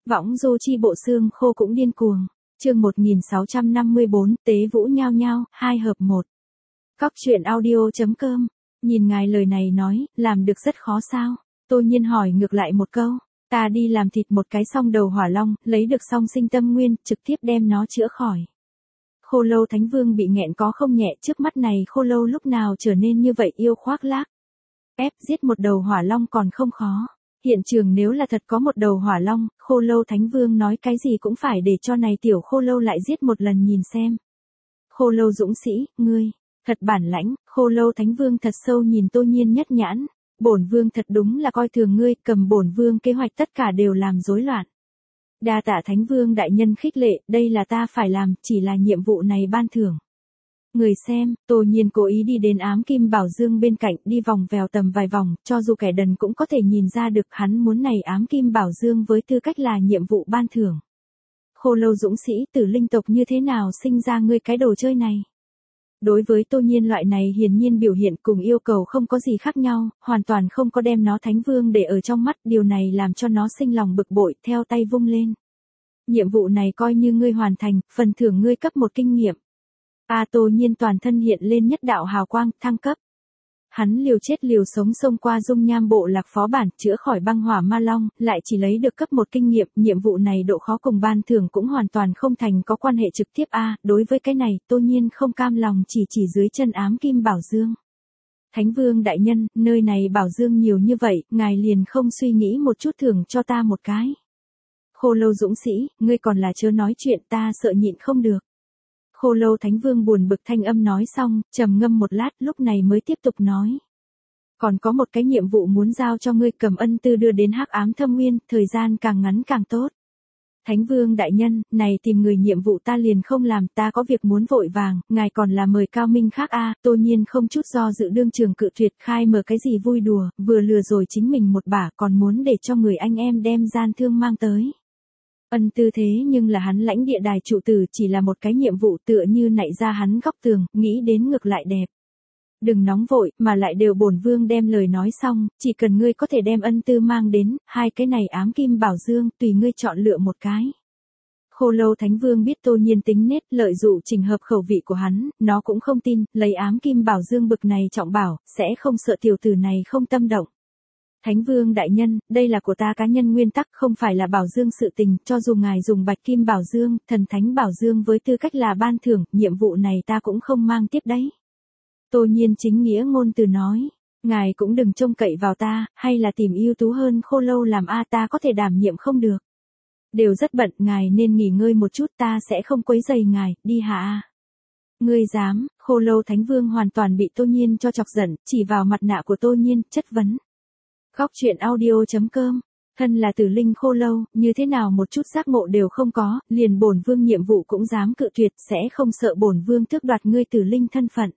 Võng du chi bộ xương khô cũng điên cuồng. Chương 1654, Tế Vũ nhao nhao, 2 hợp 1. Cóc truyện audio.com. Nhìn ngài lời này nói, làm được rất khó sao? Tô Nhiên hỏi ngược lại một câu. Ta đi làm thịt một cái song đầu hỏa long, lấy được song sinh tâm nguyên, trực tiếp đem nó chữa khỏi. Khô Lâu Thánh Vương bị nghẹn có không nhẹ, trước mắt này Khô Lâu lúc nào trở nên như vậy yêu khoác lác. Ép giết một đầu hỏa long còn không khó. Hiện trường nếu là thật có một đầu hỏa long, Khô Lâu Thánh Vương nói cái gì cũng phải để cho này tiểu Khô Lâu lại giết một lần nhìn xem. Khô Lâu dũng sĩ, ngươi, thật bản lãnh. Khô Lâu Thánh Vương thật sâu nhìn Tô Nhiên nhất nhãn. Bổn vương thật đúng là coi thường ngươi, cầm bổn vương kế hoạch tất cả đều làm rối loạn. Đa tạ Thánh Vương đại nhân khích lệ, đây là ta phải làm, chỉ là nhiệm vụ này ban thưởng. Người xem, Tô Nhiên cố ý đi đến ám kim bảo dương bên cạnh, đi vòng vèo tầm vài vòng, cho dù kẻ đần cũng có thể nhìn ra được hắn muốn này ám kim bảo dương với tư cách là nhiệm vụ ban thưởng. Khô Lâu dũng sĩ, Tử Linh tộc như thế nào sinh ra ngươi cái đồ chơi này? Đối với Tô Nhiên loại này hiển nhiên biểu hiện cùng yêu cầu không có gì khác nhau, hoàn toàn không có đem nó Thánh Vương để ở trong mắt, điều này làm cho nó sinh lòng bực bội, theo tay vung lên. Nhiệm vụ này coi như ngươi hoàn thành, phần thưởng ngươi cấp một kinh nghiệm. Tô Nhiên toàn thân hiện lên nhất đạo hào quang, thăng cấp. Hắn liều chết liều sống xông qua dung nham bộ lạc phó bản, chữa khỏi băng hỏa ma long, lại chỉ lấy được cấp một kinh nghiệm, nhiệm vụ này độ khó cùng ban thưởng cũng hoàn toàn không thành có quan hệ trực tiếp. Đối với cái này, Tô Nhiên không cam lòng chỉ dưới chân ám kim bảo dương. Thánh Vương đại nhân, nơi này bảo dương nhiều như vậy, ngài liền không suy nghĩ một chút thưởng cho ta một cái. Khô Lâu dũng sĩ, ngươi còn là chớ nói chuyện, ta sợ nhịn không được. Khô Lâu Thánh Vương buồn bực thanh âm nói xong, trầm ngâm một lát, lúc này mới tiếp tục nói. Còn có một cái nhiệm vụ muốn giao cho ngươi, cầm ân tư đưa đến Hắc Ám Thâm Nguyên, thời gian càng ngắn càng tốt. Thánh Vương đại nhân, này tìm người nhiệm vụ ta liền không làm, ta có việc muốn vội vàng, ngài còn là mời cao minh khác. Tô Nhiên không chút do dự đương trường cự tuyệt, khai mở cái gì vui đùa, vừa lừa rồi chính mình một bả, còn muốn để cho người anh em đem gian thương mang tới. Ân tư thế nhưng là hắn lãnh địa đài trụ tử, chỉ là một cái nhiệm vụ tựa như nạy ra hắn góc tường, nghĩ đến ngược lại đẹp. Đừng nóng vội, mà lại đều bổn vương đem lời nói xong, chỉ cần ngươi có thể đem ân tư mang đến, hai cái này ám kim bảo dương, tùy ngươi chọn lựa một cái. Khô Lâu Thánh Vương biết Tô Nhiên tính nết, lợi dụ chỉnh hợp khẩu vị của hắn, nó cũng không tin, lấy ám kim bảo dương bực này trọng bảo, sẽ không sợ tiểu tử này không tâm động. Thánh Vương đại nhân, đây là của ta cá nhân nguyên tắc, không phải là bảo dương sự tình, cho dù ngài dùng bạch kim bảo dương, thần thánh bảo dương với tư cách là ban thưởng, nhiệm vụ này ta cũng không mang tiếp đấy. Tô Nhiên chính nghĩa ngôn từ nói, ngài cũng đừng trông cậy vào ta, hay là tìm ưu tú hơn Khô Lâu làm ta có thể đảm nhiệm không được. Đều rất bận, ngài nên nghỉ ngơi một chút, ta sẽ không quấy rầy ngài, đi hạ. Ngươi dám? Khô Lâu Thánh Vương hoàn toàn bị Tô Nhiên cho chọc giận, chỉ vào mặt nạ của Tô Nhiên, chất vấn. Cóc truyện audio.com. Thân là Tử Linh Khô Lâu, như thế nào một chút giác ngộ đều không có, liền bổn vương nhiệm vụ cũng dám cự tuyệt, sẽ không sợ bổn vương tước đoạt ngươi Tử Linh thân phận.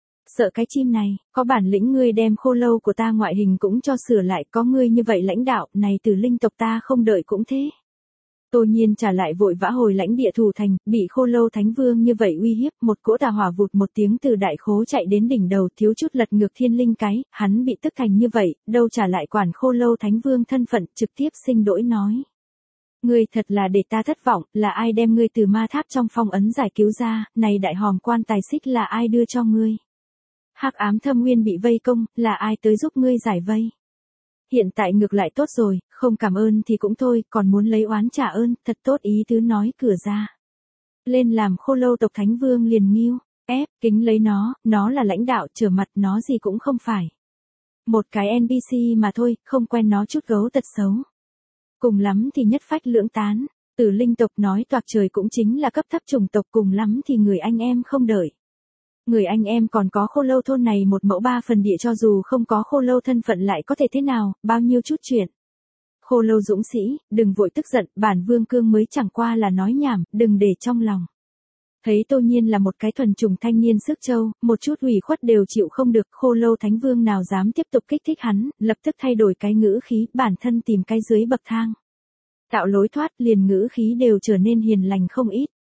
Sợ cái chim này, có bản lĩnh ngươi đem Khô Lâu của ta ngoại hình cũng cho sửa lại, có ngươi như vậy lãnh đạo, này Tử Linh tộc ta không đợi cũng thế. Tô Nhiên trả lại vội vã hồi lãnh địa thủ thành, bị Khô Lâu Thánh Vương như vậy uy hiếp, một cỗ tà hỏa vụt một tiếng từ đại khố chạy đến đỉnh đầu, thiếu chút lật ngược thiên linh cái, hắn bị tức thành như vậy, đâu trả lại quản Khô Lâu Thánh Vương thân phận, trực tiếp xin lỗi nói. Ngươi thật là để ta thất vọng, là ai đem ngươi từ ma tháp trong phong ấn giải cứu ra, này đại hòm quan tài xích là ai đưa cho ngươi? Hắc Ám Thâm Nguyên bị vây công, là ai tới giúp ngươi giải vây? Hiện tại ngược lại tốt rồi, không cảm ơn thì cũng thôi, còn muốn lấy oán trả ơn, thật tốt ý tứ nói cửa ra. Lên làm Khô Lâu tộc Thánh Vương liền nghiêu, ép, kính lấy nó là lãnh đạo, trở mặt nó gì cũng không phải. Một cái NPC mà thôi, không quen nó chút gấu tật xấu. Cùng lắm thì nhất phách lưỡng tán, Tử Linh tộc nói toạc trời cũng chính là cấp thấp chủng tộc, cùng lắm thì người anh em không đợi. Người anh em còn có Khô Lâu thôn này một mẫu ba phần địa, cho dù không có Khô Lâu thân phận lại có thể thế nào, bao nhiêu chút chuyện. Khô Lâu dũng sĩ, đừng vội tức giận, bản vương cương mới chẳng qua là nói nhảm, đừng để trong lòng. Thấy Tô Nhiên là một cái thuần chủng thanh niên sức châu, một chút ủy khuất đều chịu không được, Khô Lâu Thánh Vương nào dám tiếp tục kích thích hắn, lập tức thay đổi cái ngữ khí, bản thân tìm cái dưới bậc thang. Tạo lối thoát, liền ngữ khí đều trở nên hiền lành không ít.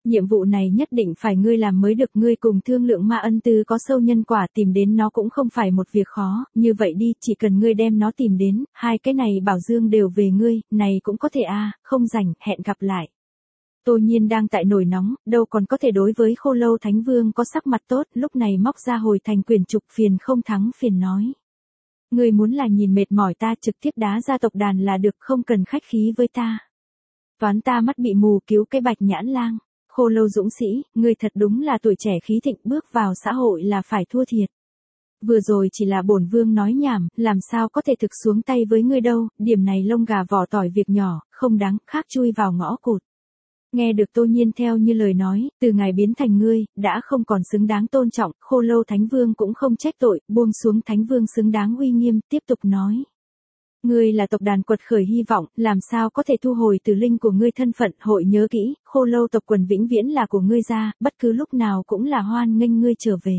Nhiệm vụ này nhất định phải ngươi làm mới được, ngươi cùng Thương Lượng Ma Ân Tư có sâu nhân quả, tìm đến nó cũng không phải một việc khó, như vậy đi, chỉ cần ngươi đem nó tìm đến, hai cái này bảo dương đều về ngươi, này cũng có thể không rảnh, hẹn gặp lại. Tô Nhiên đang tại nổi nóng, đâu còn có thể đối với Khô Lâu Thánh Vương có sắc mặt tốt, lúc này móc ra hồi thành quyển trục, phiền không thắng phiền nói. Ngươi muốn là nhìn mệt mỏi ta, trực tiếp đá ra tộc đàn là được, không cần khách khí với ta. Toán ta mắt bị mù, cứu cái Bạch Nhãn Lang. Khô Lâu dũng sĩ, ngươi thật đúng là tuổi trẻ khí thịnh, bước vào xã hội là phải thua thiệt. Vừa rồi chỉ là bổn vương nói nhảm, làm sao có thể thực xuống tay với ngươi đâu, điểm này lông gà vỏ tỏi việc nhỏ, không đáng, khác chui vào ngõ cụt. Nghe được Tô Nhiên theo như lời nói, từ ngày biến thành ngươi, đã không còn xứng đáng tôn trọng, Khô Lâu Thánh Vương cũng không trách tội, buông xuống Thánh Vương xứng đáng uy nghiêm, tiếp tục nói. Ngươi là tộc đàn quật khởi hy vọng, làm sao có thể thu hồi tử linh của ngươi, thân phận, hội nhớ kỹ, Khô Lâu tộc quần vĩnh viễn là của ngươi ra, bất cứ lúc nào cũng là hoan nghênh ngươi trở về.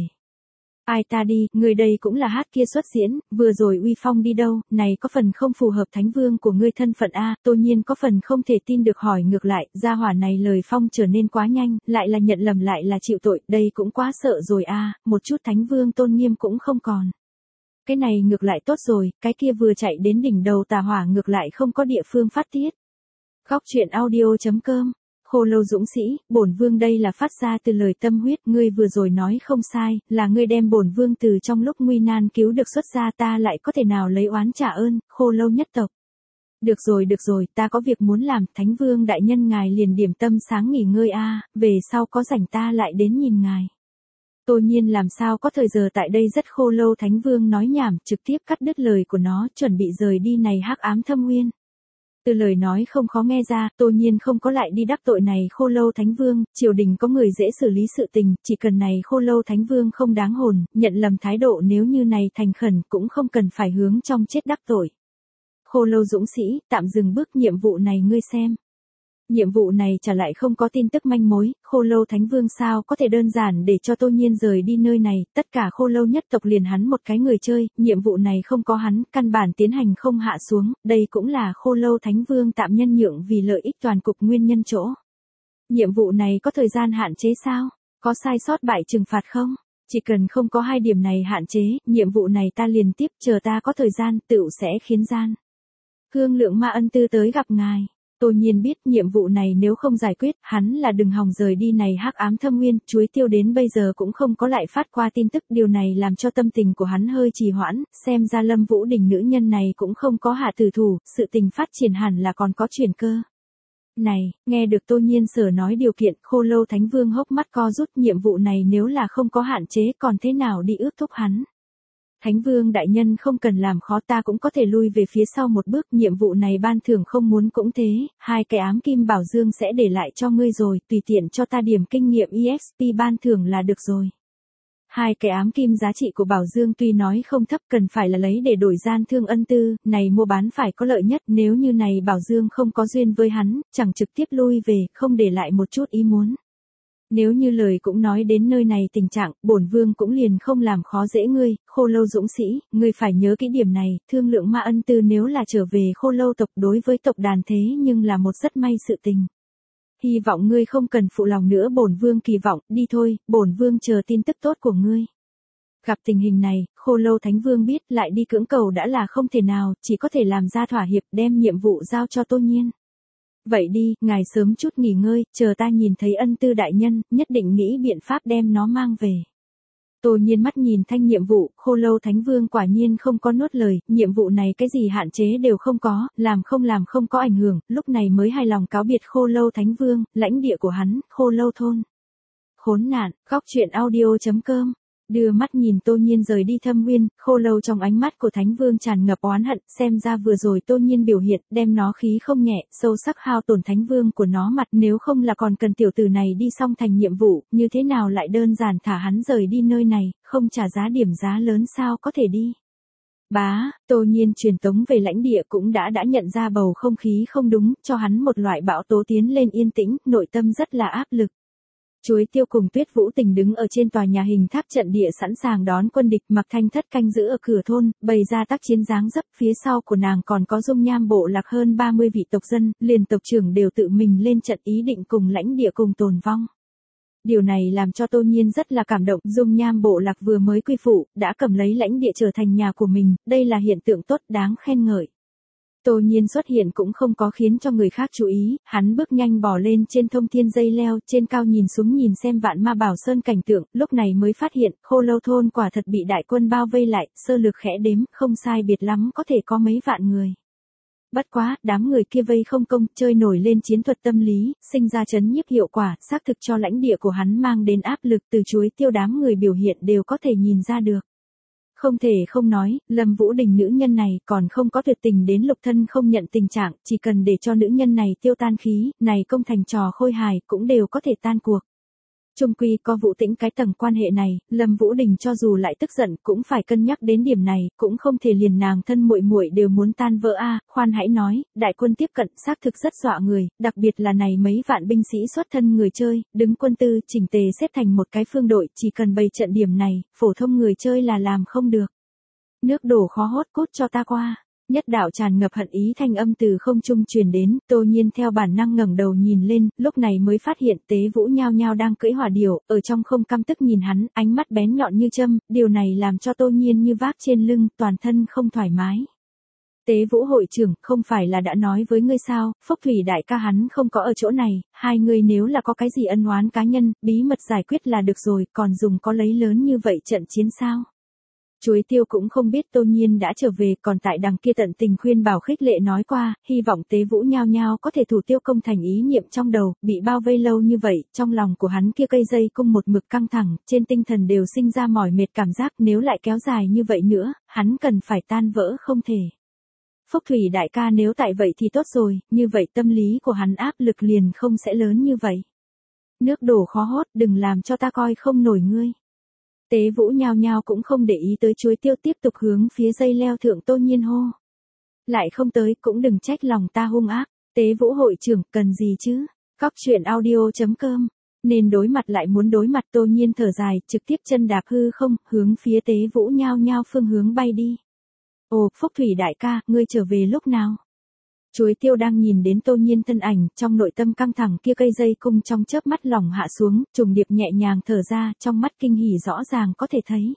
Ai ta đi, ngươi đây cũng là hát kia xuất diễn, vừa rồi uy phong đi đâu, này có phần không phù hợp Thánh Vương của ngươi thân phận Tô Nhiên có phần không thể tin được hỏi ngược lại, gia hỏa này lời phong trở nên quá nhanh, lại là nhận lầm lại là chịu tội, đây cũng quá sợ rồi một chút Thánh Vương tôn nghiêm cũng không còn. Cái này ngược lại tốt rồi, cái kia vừa chạy đến đỉnh đầu tà hỏa ngược lại không có địa phương phát tiết. Góc truyện audio.com. Khô Lâu dũng sĩ, bổn vương đây là phát ra từ lời tâm huyết, ngươi vừa rồi nói không sai, là ngươi đem bổn vương từ trong lúc nguy nan cứu được xuất ra, ta lại có thể nào lấy oán trả ơn, Khô Lâu nhất tộc. Được rồi, ta có việc muốn làm, Thánh Vương đại nhân ngài liền điểm tâm sáng nghỉ ngơi về sau có rảnh ta lại đến nhìn ngài. Tô Nhiên làm sao có thời giờ tại đây, rất Khô Lâu Thánh Vương nói nhảm, trực tiếp cắt đứt lời của nó, chuẩn bị rời đi này hắc ám thâm nguyên. Từ lời nói không khó nghe ra, Tô Nhiên không có lại đi đắc tội này Khô Lâu Thánh Vương, triều đình có người dễ xử lý sự tình, chỉ cần này Khô Lâu Thánh Vương không đáng hồn, nhận lầm thái độ, nếu như này thành khẩn cũng không cần phải hướng trong chết đắc tội. Khô Lâu dũng sĩ, tạm dừng bước, nhiệm vụ này ngươi xem. Nhiệm vụ này trả lại không có tin tức manh mối, Khô Lâu Thánh Vương sao có thể đơn giản để cho Tô Nhiên rời đi nơi này, tất cả Khô Lâu nhất tộc liền hắn một cái người chơi, nhiệm vụ này không có hắn, căn bản tiến hành không hạ xuống, đây cũng là Khô Lâu Thánh Vương tạm nhân nhượng vì lợi ích toàn cục nguyên nhân chỗ. Nhiệm vụ này có thời gian hạn chế sao? Có sai sót bại trừng phạt không? Chỉ cần không có hai điểm này hạn chế, nhiệm vụ này ta liền tiếp, chờ ta có thời gian, tựu sẽ khiến gian. Thương Lượng Ma Ân Tư tới gặp ngài. Tô Nhiên biết nhiệm vụ này nếu không giải quyết, hắn là đừng hòng rời đi này hắc ám thâm nguyên, chuối tiêu đến bây giờ cũng không có lại phát qua tin tức, điều này làm cho tâm tình của hắn hơi trì hoãn, xem ra Lâm Vũ Đình nữ nhân này cũng không có hạ tử thủ, sự tình phát triển hẳn là còn có chuyển cơ. Này, nghe được Tô Nhiên sở nói điều kiện, Khô Lâu Thánh Vương hốc mắt co rút, nhiệm vụ này nếu là không có hạn chế còn thế nào đi ước thúc hắn. Thánh Vương đại nhân không cần làm khó, ta cũng có thể lui về phía sau một bước, nhiệm vụ này ban thưởng không muốn cũng thế, hai cái ám kim bảo dương sẽ để lại cho ngươi rồi, tùy tiện cho ta điểm kinh nghiệm EXP ban thưởng là được rồi. Hai cái ám kim giá trị của bảo dương tuy nói không thấp, cần phải là lấy để đổi gian Thương Ân Tư, này mua bán phải có lợi nhất, nếu như này bảo dương không có duyên với hắn, chẳng trực tiếp lui về, không để lại một chút ý muốn. Nếu như lời cũng nói đến nơi này tình trạng, bổn vương cũng liền không làm khó dễ ngươi, Khô Lâu dũng sĩ, ngươi phải nhớ kỹ điểm này, Thương Lượng Ma Ân Tư nếu là trở về Khô Lâu tộc đối với tộc đàn thế nhưng là một rất may sự tình. Hy vọng ngươi không cần phụ lòng nữa, bổn vương kỳ vọng, đi thôi, bổn vương chờ tin tức tốt của ngươi. Gặp tình hình này, Khô Lâu Thánh Vương biết lại đi cưỡng cầu đã là không thể nào, chỉ có thể làm ra thỏa hiệp, đem nhiệm vụ giao cho Tô Nhiên. Vậy đi, ngài sớm chút nghỉ ngơi, chờ ta nhìn thấy Ân Tư đại nhân, nhất định nghĩ biện pháp đem nó mang về. Tô Nhiên mắt nhìn thanh nhiệm vụ, Khô Lâu Thánh Vương quả nhiên không có nuốt lời, nhiệm vụ này cái gì hạn chế đều không có, làm không có ảnh hưởng, lúc này mới hài lòng cáo biệt Khô Lâu Thánh Vương, lãnh địa của hắn, Khô Lâu thôn. Khốn nạn, góc truyện audio.com. Đưa mắt nhìn Tô Nhiên rời đi thâm nguyên, Khô Lâu trong ánh mắt của Thánh Vương tràn ngập oán hận, xem ra vừa rồi Tô Nhiên biểu hiện, đem nó khí không nhẹ, sâu sắc hao tổn Thánh Vương của nó mặt, nếu không là còn cần tiểu tử này đi xong thành nhiệm vụ, như thế nào lại đơn giản thả hắn rời đi nơi này, không trả giá điểm giá lớn sao có thể đi. Tô Nhiên truyền tống về lãnh địa cũng đã nhận ra bầu không khí không đúng, cho hắn một loại bão tố tiến lên yên tĩnh, nội tâm rất là áp lực. Chuối Tiêu cùng Tuyết Vũ Tình đứng ở trên tòa nhà hình tháp trận địa sẵn sàng đón quân địch, Mặc Thanh Thất canh giữ ở cửa thôn, bày ra tác chiến dáng dấp, phía sau của nàng còn có Dung Nham bộ lạc hơn 30 vị tộc dân, liền tộc trưởng đều tự mình lên trận ý định cùng lãnh địa cùng tồn vong. Điều này làm cho Tô Nhiên rất là cảm động, Dung Nham bộ lạc vừa mới quy phụ, đã cầm lấy lãnh địa trở thành nhà của mình, đây là hiện tượng tốt đáng khen ngợi. Tô Nhiên xuất hiện cũng không có khiến cho người khác chú ý, hắn bước nhanh bò lên trên thông thiên dây leo, trên cao nhìn xuống nhìn xem Vạn Ma Bảo Sơn cảnh tượng, lúc này mới phát hiện, Khô Lâu thôn quả thật bị đại quân bao vây lại, sơ lược khẽ đếm, không sai biệt lắm có thể có mấy vạn người. Bất quá, đám người kia vây không công, chơi nổi lên chiến thuật tâm lý, sinh ra chấn nhiếp hiệu quả, xác thực cho lãnh địa của hắn mang đến áp lực, từ Chuối Tiêu đám người biểu hiện đều có thể nhìn ra được. Không thể không nói, Lâm Vũ Đình nữ nhân này còn không có tuyệt tình đến lục thân không nhận tình trạng, chỉ cần để cho nữ nhân này tiêu tan khí, này công thành trò khôi hài cũng đều có thể tan cuộc. Chung quy có Vũ Tĩnh cái tầng quan hệ này, Lâm Vũ Đình cho dù lại tức giận cũng phải cân nhắc đến điểm này, cũng không thể liền nàng thân muội muội đều muốn tan vỡ a. Khoan hãy nói, đại quân tiếp cận xác thực rất dọa người, đặc biệt là này mấy vạn binh sĩ xuất thân người chơi, đứng quân tư chỉnh tề xếp thành một cái phương đội, chỉ cần bày trận điểm này, phổ thông người chơi là làm không được. Nước đổ khó hốt, cút cho ta qua. Nhất đạo tràn ngập hận ý thanh âm từ không trung truyền đến, Tô Nhiên theo bản năng ngẩng đầu nhìn lên, lúc này mới phát hiện Tế Vũ nhao nhao đang cưỡi hỏa điểu, ở trong không căm tức nhìn hắn, ánh mắt bén nhọn như châm, điều này làm cho Tô Nhiên như vác trên lưng, toàn thân không thoải mái. Tế Vũ hội trưởng, không phải là đã nói với ngươi sao, Phúc Thủy đại ca hắn không có ở chỗ này, hai người nếu là có cái gì ân oán cá nhân, bí mật giải quyết là được rồi, còn dùng có lấy lớn như vậy trận chiến sao? Chuối Tiêu cũng không biết Tô Nhiên đã trở về, còn tại đằng kia tận tình khuyên bảo khích lệ nói qua, hy vọng Tế Vũ nhao nhao có thể thủ tiêu công thành ý niệm trong đầu, bị bao vây lâu như vậy, trong lòng của hắn kia cây dây cung một mực căng thẳng, trên tinh thần đều sinh ra mỏi mệt cảm giác, nếu lại kéo dài như vậy nữa, hắn cần phải tan vỡ không thể. Phúc Thủy đại ca nếu tại vậy thì tốt rồi, như vậy tâm lý của hắn áp lực liền không sẽ lớn như vậy. Nước đổ khó hốt, đừng làm cho ta coi không nổi ngươi. Tế Vũ nhao nhao cũng không để ý tới Chuối Tiêu, tiếp tục hướng phía dây leo thượng Tô Nhiên hô. Lại không tới, cũng đừng trách lòng ta hung ác. Tế Vũ hội trưởng, cần gì chứ? Cóc truyện audio.com. Nên đối mặt lại muốn đối mặt, Tô Nhiên thở dài, trực tiếp chân đạp hư không, hướng phía Tế Vũ nhao nhao phương hướng bay đi. Ồ, Phúc Thủy đại ca, ngươi trở về lúc nào? Chuối Tiêu đang nhìn đến Tô Nhiên thân ảnh, trong nội tâm căng thẳng kia cây dây cung trong chớp mắt lỏng hạ xuống, trùng điệp nhẹ nhàng thở ra, trong mắt kinh hỉ rõ ràng có thể thấy.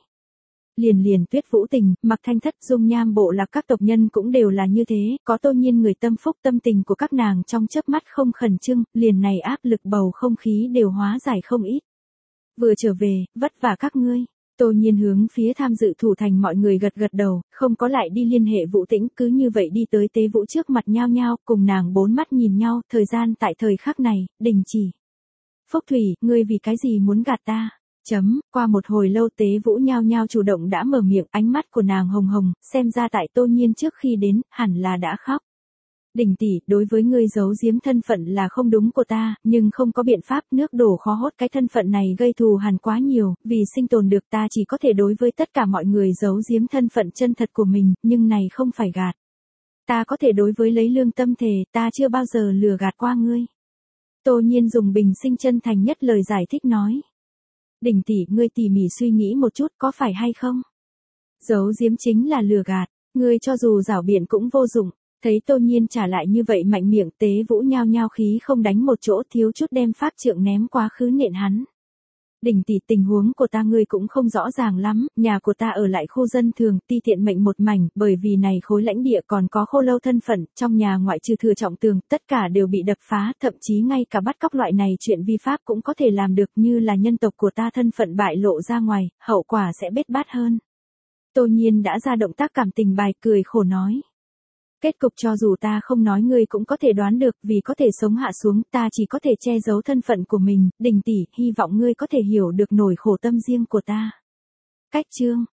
Liền Tuyết Vũ Tình, Mặc Thanh Thất, Dung Nham bộ lạc các tộc nhân cũng đều là như thế, có Tô Nhiên người tâm phúc, tâm tình của các nàng trong chớp mắt không khẩn trương, liền này áp lực bầu không khí đều hóa giải không ít. Vừa trở về, vất vả các ngươi. Tô Nhiên hướng phía tham dự thủ thành mọi người gật gật đầu, không có lại đi liên hệ Vũ Tĩnh, cứ như vậy đi tới Tế Vũ trước mặt nhao nhao, cùng nàng bốn mắt nhìn nhau, thời gian tại thời khắc này, đình chỉ. Phúc Thủy, ngươi vì cái gì muốn gạt ta? Qua một hồi lâu Tế Vũ nhao nhao chủ động đã mở miệng, ánh mắt của nàng hồng hồng, xem ra tại Tô Nhiên trước khi đến, hẳn là đã khóc. Đình tỷ, đối với ngươi giấu giếm thân phận là không đúng của ta, nhưng không có biện pháp, nước đổ khó hốt, cái thân phận này gây thù hằn quá nhiều, vì sinh tồn được ta chỉ có thể đối với tất cả mọi người giấu giếm thân phận chân thật của mình, nhưng này không phải gạt. Ta có thể đối với lấy lương tâm thề, ta chưa bao giờ lừa gạt qua ngươi. Tô Nhiên dùng bình sinh chân thành nhất lời giải thích nói. Đình tỷ, ngươi tỉ mỉ suy nghĩ một chút, có phải hay không? Giấu giếm chính là lừa gạt, ngươi cho dù giảo biện cũng vô dụng. Thấy Tô Nhiên trả lại như vậy mạnh miệng, Tế Vũ nhao nhao khí không đánh một chỗ, thiếu chút đem pháp trượng ném quá khứ nện hắn. Đình tỷ, tình huống của ta ngươi cũng không rõ ràng lắm, nhà của ta ở lại khu dân thường, ti tiện mệnh một mảnh, bởi vì này khối lãnh địa còn có Khô Lâu thân phận, trong nhà ngoại trừ thừa trọng tường, tất cả đều bị đập phá, thậm chí ngay cả bắt cóc loại này chuyện vi pháp cũng có thể làm được, như là nhân tộc của ta thân phận bại lộ ra ngoài, hậu quả sẽ bết bát hơn. Tô Nhiên đã ra động tác cảm tình bài, cười khổ nói. Kết cục cho dù ta không nói ngươi cũng có thể đoán được, vì có thể sống hạ xuống, ta chỉ có thể che giấu thân phận của mình, Đình tỷ, hy vọng ngươi có thể hiểu được nỗi khổ tâm riêng của ta. Cách chương